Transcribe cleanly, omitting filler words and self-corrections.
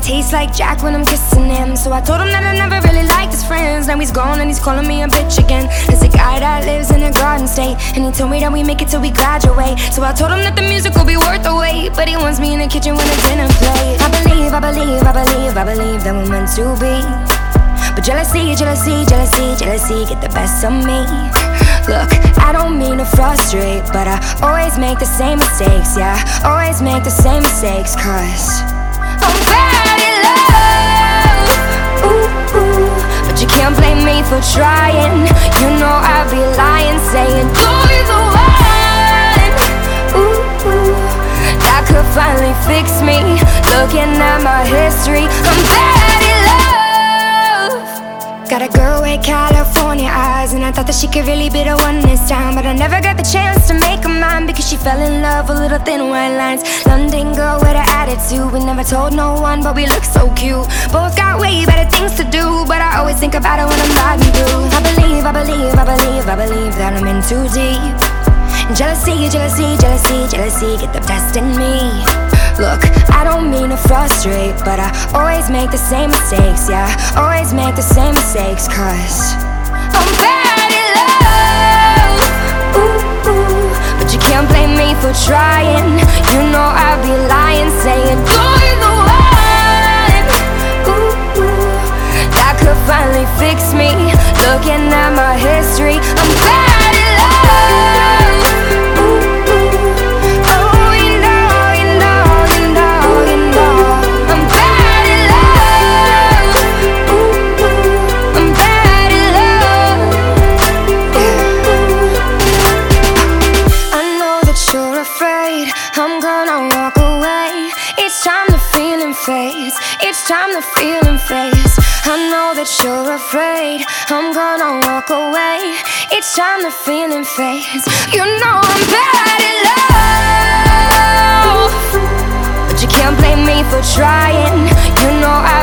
tastes like Jack when I'm kissing him. So I told him that I never really liked his friends. Now he's gone and he's calling me a bitch again. There's a guy that lives in a garden state, and he told me that we make it till we graduate. So I told him that the music will be worth the wait, but he wants me in the kitchen when the dinner plate. I believe that we're meant to be, but jealousy get the best of me. Look, I don't mean to frustrate, but I always make the same mistakes. Yeah, always make the same mistakes, 'cause I'm bad at love. Ooh, ooh. But you can't blame me for trying. You know I'd be lying, saying you're the one. Ooh, ooh. That could finally fix me. Looking at my history, I'm bad at love. Got a girl with California eyes, and I thought that she could really be the one this time, but I never got the chance to make her mine, because she fell in love with little thin white lines. London girl with an attitude, we never told no one, but we look so cute. Both got way better things to do, but I always think about it when I'm riding through. I believe that I'm in too deep. And jealousy get the best in me. Look, I don't mean to frustrate, but I always make the same mistakes. Yeah, always make the same mistakes, 'cause I'm bad at love. Ooh, ooh. But you can't blame me for trying. You know I'd be lying, saying you're the one. Ooh, ooh. That could finally fix me. Looking at my history, I'm bad at love. I'm gonna walk away. It's time the feeling fades. It's time the feeling fades. I know that you're afraid. I'm gonna walk away. It's time the feeling fades. You know I'm bad at love, but you can't blame me for trying. You know